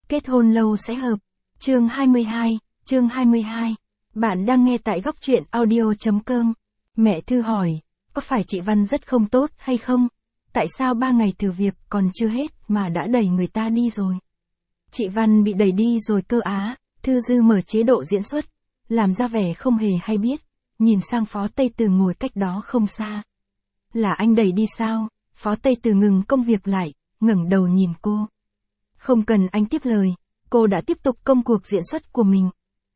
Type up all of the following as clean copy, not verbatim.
Kết hôn lâu sẽ hợp. Chương 22. Bạn đang nghe tại góc truyện audio.com. Mẹ Thư hỏi, có phải chị Văn rất không tốt hay không? Tại sao 3 ngày thử việc còn chưa hết mà đã đẩy người ta đi rồi? Chị Văn bị đẩy đi rồi cơ á. Thư Dư mở chế độ diễn xuất, làm ra vẻ không hề hay biết, nhìn sang Phó Tây Từ ngồi cách đó không xa. Là anh đẩy đi sao? Phó Tây Từ ngừng công việc lại, ngẩng đầu nhìn cô. Không cần anh tiếp lời, cô đã tiếp tục công cuộc diễn xuất của mình.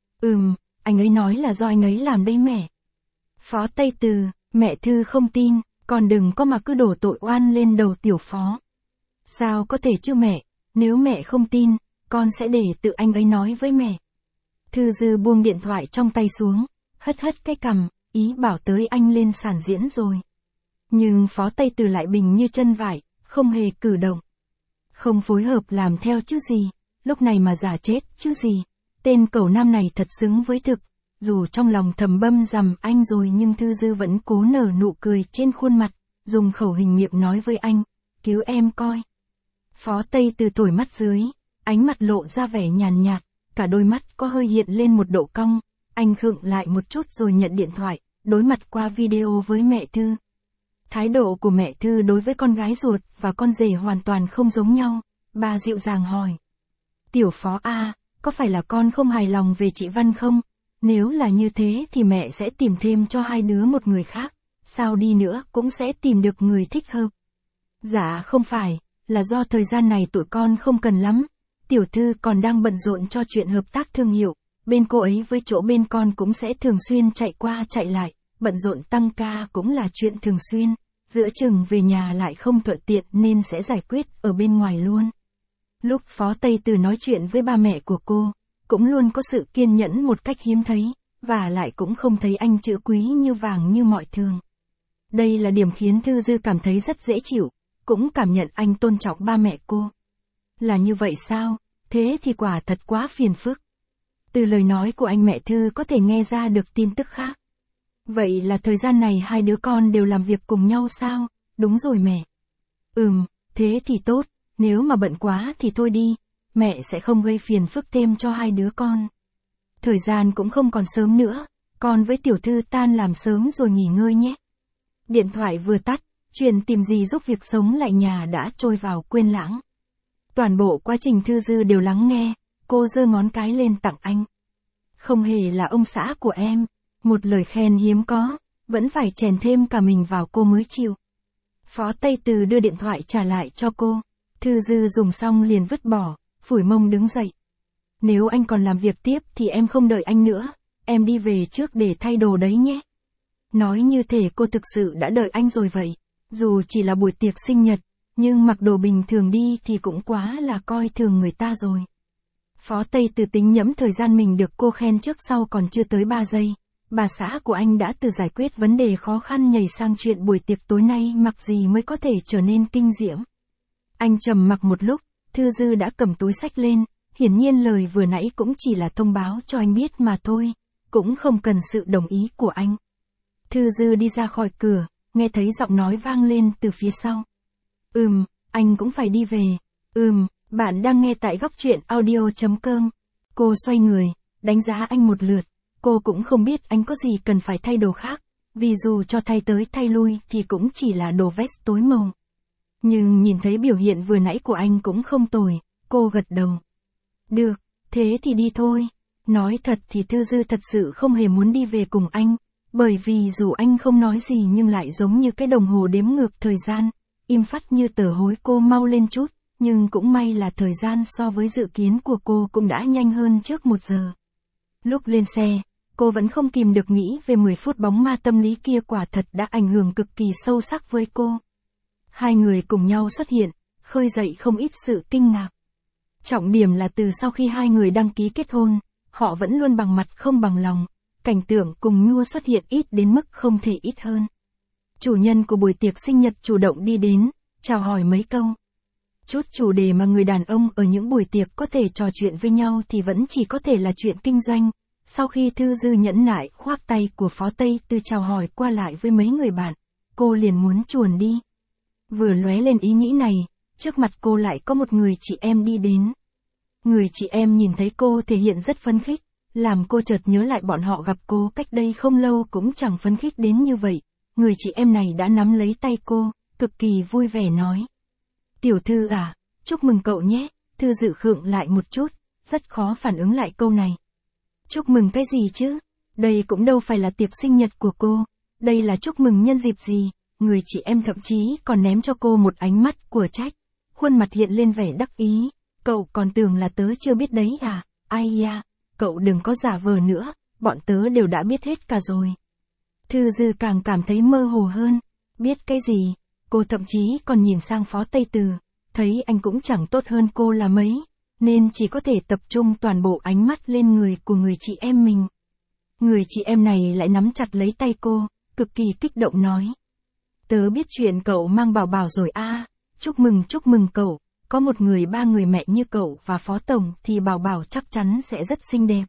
Anh ấy nói là do anh ấy làm đấy mẹ. Phó Tây Từ, mẹ Thư không tin, còn đừng có mà cứ đổ tội oan lên đầu tiểu phó. Sao có thể chứ mẹ, nếu mẹ không tin, con sẽ để tự anh ấy nói với mẹ. Thư Dư buông điện thoại trong tay xuống, hất cái cằm, ý bảo tới anh lên sàn diễn rồi. Nhưng Phó Tây Từ lại bình như chân vải, không hề cử động. Không phối hợp làm theo chứ gì, lúc này mà giả chết chứ gì. Tên cẩu nam này thật xứng với thực. Dù trong lòng thầm băm dằm anh rồi nhưng Thư Dư vẫn cố nở nụ cười trên khuôn mặt, dùng khẩu hình miệng nói với anh, cứu em coi. Phó Tây Từ thổi mắt dưới, ánh mặt lộ ra vẻ nhàn nhạt, cả đôi mắt có hơi hiện lên một độ cong. Anh khựng lại một chút rồi nhận điện thoại, đối mặt qua video với mẹ Thư. Thái độ của mẹ Thư đối với con gái ruột và con rể hoàn toàn không giống nhau. Bà dịu dàng hỏi, tiểu Phó a, có phải là con không hài lòng về chị Văn không? Nếu là như thế thì mẹ sẽ tìm thêm cho hai đứa một người khác, sao đi nữa cũng sẽ tìm được người thích hợp. Dạ không phải, là do thời gian này tụi con không cần lắm. Tiểu thư còn đang bận rộn cho chuyện hợp tác thương hiệu, bên cô ấy với chỗ bên con cũng sẽ thường xuyên chạy qua chạy lại, bận rộn tăng ca cũng là chuyện thường xuyên, giữa chừng về nhà lại không thuận tiện nên sẽ giải quyết ở bên ngoài luôn. Lúc Phó Tây Từ nói chuyện với ba mẹ của cô, cũng luôn có sự kiên nhẫn một cách hiếm thấy, và lại cũng không thấy anh chữ quý như vàng như mọi thường. Đây là điểm khiến Thư Dư cảm thấy rất dễ chịu, cũng cảm nhận anh tôn trọng ba mẹ cô. Là như vậy sao? Thế thì quả thật quá phiền phức. Từ lời nói của anh mẹ Thư có thể nghe ra được tin tức khác. Vậy là thời gian này hai đứa con đều làm việc cùng nhau sao? Đúng rồi mẹ. Thế thì tốt, nếu mà bận quá thì thôi đi, mẹ sẽ không gây phiền phức thêm cho hai đứa con. Thời gian cũng không còn sớm nữa, con với tiểu thư tan làm sớm rồi nghỉ ngơi nhé. Điện thoại vừa tắt, chuyện tìm gì giúp việc sống lại nhà đã trôi vào quên lãng. Toàn bộ quá trình Thư Dư đều lắng nghe, cô giơ ngón cái lên tặng anh. Không hề là ông xã của em, một lời khen hiếm có, vẫn phải chèn thêm cả mình vào cô mới chịu. Phó Tây Từ đưa điện thoại trả lại cho cô, Thư Dư dùng xong liền vứt bỏ, phủi mông đứng dậy. Nếu anh còn làm việc tiếp thì em không đợi anh nữa, em đi về trước để thay đồ đấy nhé. Nói như thể cô thực sự đã đợi anh rồi vậy, dù chỉ là buổi tiệc sinh nhật, nhưng mặc đồ bình thường đi thì cũng quá là coi thường người ta rồi. Phó Tây Từ tính nhẫm thời gian mình được cô khen trước sau còn chưa tới 3 giây. Bà xã của anh đã từ giải quyết vấn đề khó khăn nhảy sang chuyện buổi tiệc tối nay mặc gì mới có thể trở nên kinh diễm. Anh trầm mặc một lúc, Thư Dư đã cầm túi xách lên, hiển nhiên lời vừa nãy cũng chỉ là thông báo cho anh biết mà thôi, cũng không cần sự đồng ý của anh. Thư Dư đi ra khỏi cửa, nghe thấy giọng nói vang lên từ phía sau. Anh cũng phải đi về. Bạn đang nghe tại góc truyện audio.com. Cô xoay người, đánh giá anh một lượt, cô cũng không biết anh có gì cần phải thay đồ khác, vì dù cho thay tới thay lui thì cũng chỉ là đồ vest tối màu. Nhưng nhìn thấy biểu hiện vừa nãy của anh cũng không tồi, cô gật đầu. Được, thế thì đi thôi. Nói thật thì Thư Dư thật sự không hề muốn đi về cùng anh, bởi vì dù anh không nói gì nhưng lại giống như cái đồng hồ đếm ngược thời gian, im phắt như tờ hối cô mau lên chút, nhưng cũng may là thời gian so với dự kiến của cô cũng đã nhanh hơn trước 1 giờ. Lúc lên xe, cô vẫn không kìm được nghĩ về 10 phút bóng ma tâm lý kia quả thật đã ảnh hưởng cực kỳ sâu sắc với cô. Hai người cùng nhau xuất hiện, khơi dậy không ít sự kinh ngạc. Trọng điểm là từ sau khi hai người đăng ký kết hôn, họ vẫn luôn bằng mặt không bằng lòng, cảnh tượng cùng nhua xuất hiện ít đến mức không thể ít hơn. Chủ nhân của buổi tiệc sinh nhật chủ động đi đến, chào hỏi mấy câu. Chút chủ đề mà người đàn ông ở những buổi tiệc có thể trò chuyện với nhau thì vẫn chỉ có thể là chuyện kinh doanh. Sau khi Thư Dư nhẫn nại khoác tay của Phó Tây Từ chào hỏi qua lại với mấy người bạn, cô liền muốn chuồn đi. Vừa lóe lên ý nghĩ này, trước mặt cô lại có một người chị em đi đến. Người chị em nhìn thấy cô thể hiện rất phấn khích, làm cô chợt nhớ lại bọn họ gặp cô cách đây không lâu cũng chẳng phấn khích đến như vậy. Người chị em này đã nắm lấy tay cô, cực kỳ vui vẻ nói. Tiểu thư à, chúc mừng cậu nhé. Thư Dự khựng lại một chút, rất khó phản ứng lại câu này. Chúc mừng cái gì chứ? Đây cũng đâu phải là tiệc sinh nhật của cô, đây là chúc mừng nhân dịp gì? Người chị em thậm chí còn ném cho cô một ánh mắt của trách. Khuôn mặt hiện lên vẻ đắc ý. Cậu còn tưởng là tớ chưa biết đấy à? Ai da, cậu đừng có giả vờ nữa, bọn tớ đều đã biết hết cả rồi. Thư Dư càng cảm thấy mơ hồ hơn. Biết cái gì? Cô thậm chí còn nhìn sang Phó Tây Từ, thấy anh cũng chẳng tốt hơn cô là mấy, nên chỉ có thể tập trung toàn bộ ánh mắt lên người của người chị em mình. Người chị em này lại nắm chặt lấy tay cô, cực kỳ kích động nói. Tớ biết chuyện cậu mang Bảo Bảo rồi à, chúc mừng cậu, có một người ba người mẹ như cậu và Phó Tổng thì Bảo Bảo chắc chắn sẽ rất xinh đẹp.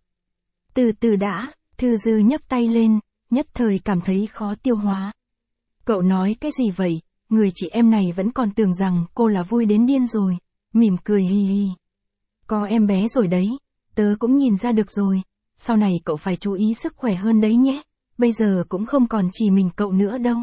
Từ từ đã, Thư Dư nhấc tay lên, nhất thời cảm thấy khó tiêu hóa. Cậu nói cái gì vậy? Người chị em này vẫn còn tưởng rằng cô là vui đến điên rồi, mỉm cười hì hì. Có em bé rồi đấy, tớ cũng nhìn ra được rồi, sau này cậu phải chú ý sức khỏe hơn đấy nhé, bây giờ cũng không còn chỉ mình cậu nữa đâu.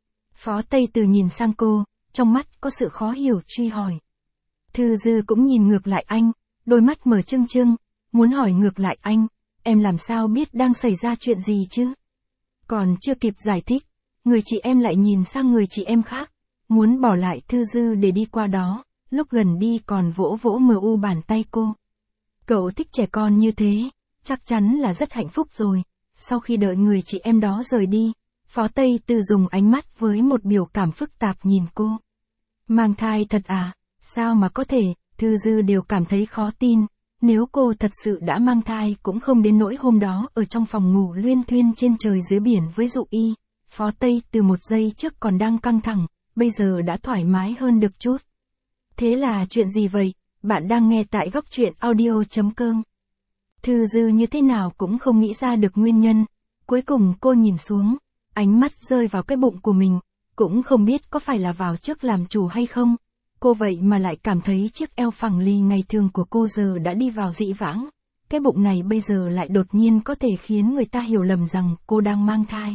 Phó Tây Từ nhìn sang cô, trong mắt có sự khó hiểu truy hỏi. Thư Dư cũng nhìn ngược lại anh, đôi mắt mở trưng trưng, muốn hỏi ngược lại anh, em làm sao biết đang xảy ra chuyện gì chứ? Còn chưa kịp giải thích, người chị em lại nhìn sang người chị em khác, muốn bỏ lại Thư Dư để đi qua đó, lúc gần đi còn vỗ vỗ bàn tay cô. Cậu thích trẻ con như thế, chắc chắn là rất hạnh phúc rồi. Sau khi đợi người chị em đó rời đi, Phó Tây Từ dùng ánh mắt với một biểu cảm phức tạp nhìn cô. Mang thai thật à? Sao mà có thể? Thư Dư đều cảm thấy khó tin, nếu cô thật sự đã mang thai cũng không đến nỗi hôm đó ở trong phòng ngủ luyên thuyên trên trời dưới biển với Dụ Y. Phó Tây Từ một giây trước còn đang căng thẳng, bây giờ đã thoải mái hơn được chút. Thế là chuyện gì vậy? Bạn đang nghe tại Góc Truyện Audio.com. Thư Dư như thế nào cũng không nghĩ ra được nguyên nhân. Cuối cùng cô nhìn xuống, ánh mắt rơi vào cái bụng của mình, cũng không biết có phải là vào trước làm chủ hay không. Cô vậy mà lại cảm thấy chiếc eo phẳng lì ngày thường của cô giờ đã đi vào dị vãng. Cái bụng này bây giờ lại đột nhiên có thể khiến người ta hiểu lầm rằng cô đang mang thai.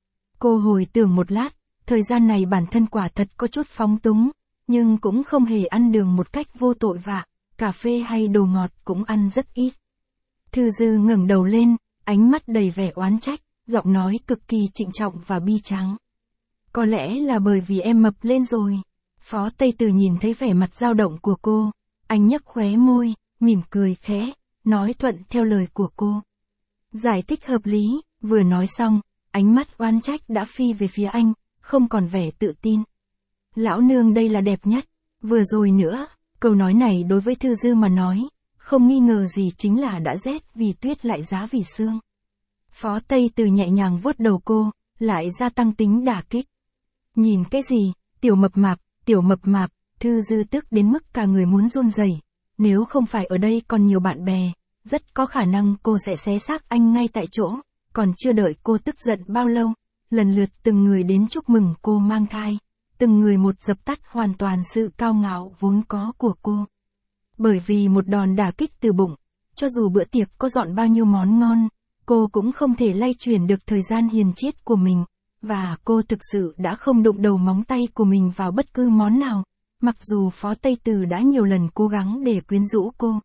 Cô hồi tưởng một lát, thời gian này bản thân quả thật có chút phóng túng, nhưng cũng không hề ăn đường một cách vô tội vạ, cà phê hay đồ ngọt cũng ăn rất ít. Thư Dư ngẩng đầu lên, ánh mắt đầy vẻ oán trách, giọng nói cực kỳ trịnh trọng và bi tráng. Có lẽ là bởi vì em mập lên rồi. Phó Tây Từ nhìn thấy vẻ mặt dao động của cô, anh nhếch khóe môi, mỉm cười khẽ, nói thuận theo lời của cô. Giải thích hợp lý, vừa nói xong, ánh mắt oán trách đã phi về phía anh, không còn vẻ tự tin. Lão nương đây là đẹp nhất, vừa rồi nữa, câu nói này đối với Thư Dư mà nói, không nghi ngờ gì chính là đã rét vì tuyết lại giá vì sương. Phó Tây Từ nhẹ nhàng vuốt đầu cô, lại gia tăng tính đả kích. Nhìn cái gì, tiểu mập mạp, Thư Dư tức đến mức cả người muốn run rẩy. Nếu không phải ở đây còn nhiều bạn bè, rất có khả năng cô sẽ xé xác anh ngay tại chỗ. Còn chưa đợi cô tức giận bao lâu, lần lượt từng người đến chúc mừng cô mang thai, từng người một dập tắt hoàn toàn sự cao ngạo vốn có của cô. Bởi vì một đòn đả kích từ bụng, cho dù bữa tiệc có dọn bao nhiêu món ngon, cô cũng không thể lay chuyển được thời gian hiền chiết của mình, và cô thực sự đã không đụng đầu móng tay của mình vào bất cứ món nào, mặc dù Phó Tây Từ đã nhiều lần cố gắng để quyến rũ cô.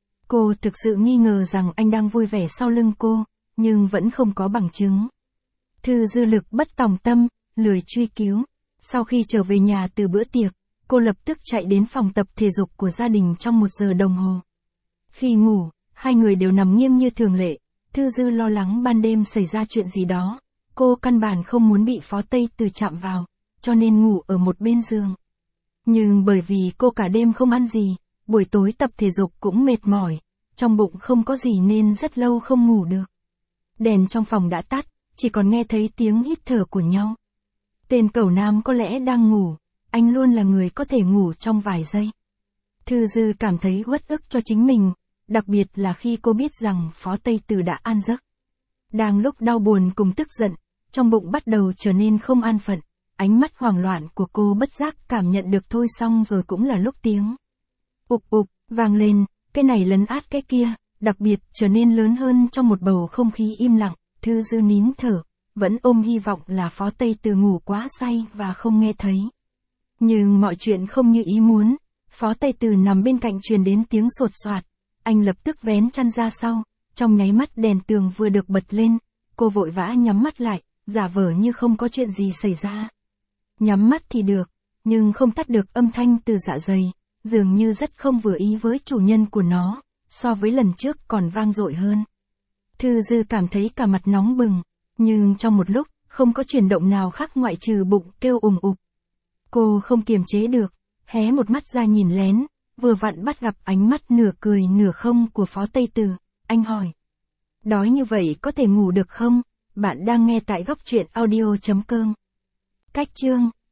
Cô thực sự nghi ngờ rằng anh đang vui vẻ sau lưng cô, nhưng vẫn không có bằng chứng. Thư Dư lực bất tòng tâm, lười truy cứu. Sau khi trở về nhà từ bữa tiệc, cô lập tức chạy đến phòng tập thể dục của gia đình trong 1 giờ đồng hồ. Khi ngủ, hai người đều nằm nghiêng như thường lệ. Thư Dư lo lắng ban đêm xảy ra chuyện gì đó. Cô căn bản không muốn bị Phó Tây Từ chạm vào, cho nên ngủ ở một bên giường. Nhưng bởi vì cô cả đêm không ăn gì, buổi tối tập thể dục cũng mệt mỏi, trong bụng không có gì nên rất lâu không ngủ được. Đèn trong phòng đã tắt, chỉ còn nghe thấy tiếng hít thở của nhau. Tên cẩu nam có lẽ đang ngủ, anh luôn là người có thể ngủ trong vài giây. Thư Dư cảm thấy uất ức cho chính mình, đặc biệt là khi cô biết rằng Phó Tây Từ đã an giấc. Đang lúc đau buồn cùng tức giận, trong bụng bắt đầu trở nên không an phận, ánh mắt hoảng loạn của cô bất giác cảm nhận được thôi xong rồi cũng là lúc tiếng ục ục vang lên, cái này lấn át cái kia, đặc biệt trở nên lớn hơn trong một bầu không khí im lặng. Thư Dư nín thở, vẫn ôm hy vọng là Phó Tây Từ ngủ quá say và không nghe thấy. Nhưng mọi chuyện không như ý muốn, Phó Tây Từ nằm bên cạnh truyền đến tiếng sột soạt, anh lập tức vén chăn ra sau, trong nháy mắt đèn tường vừa được bật lên, cô vội vã nhắm mắt lại, giả vờ như không có chuyện gì xảy ra. Nhắm mắt thì được, nhưng không tắt được âm thanh từ dạ dày, dường như rất không vừa ý với chủ nhân của nó, so với lần trước còn vang dội hơn. Thư Dư cảm thấy cả mặt nóng bừng, nhưng trong một lúc, không có chuyển động nào khác ngoại trừ bụng kêu ùng ục. Cô không kiềm chế được, hé một mắt ra nhìn lén, vừa vặn bắt gặp ánh mắt nửa cười nửa không của Phó Tây Từ. Anh hỏi, đói như vậy có thể ngủ được không? Bạn đang nghe tại góc truyện audio.com. Cách chương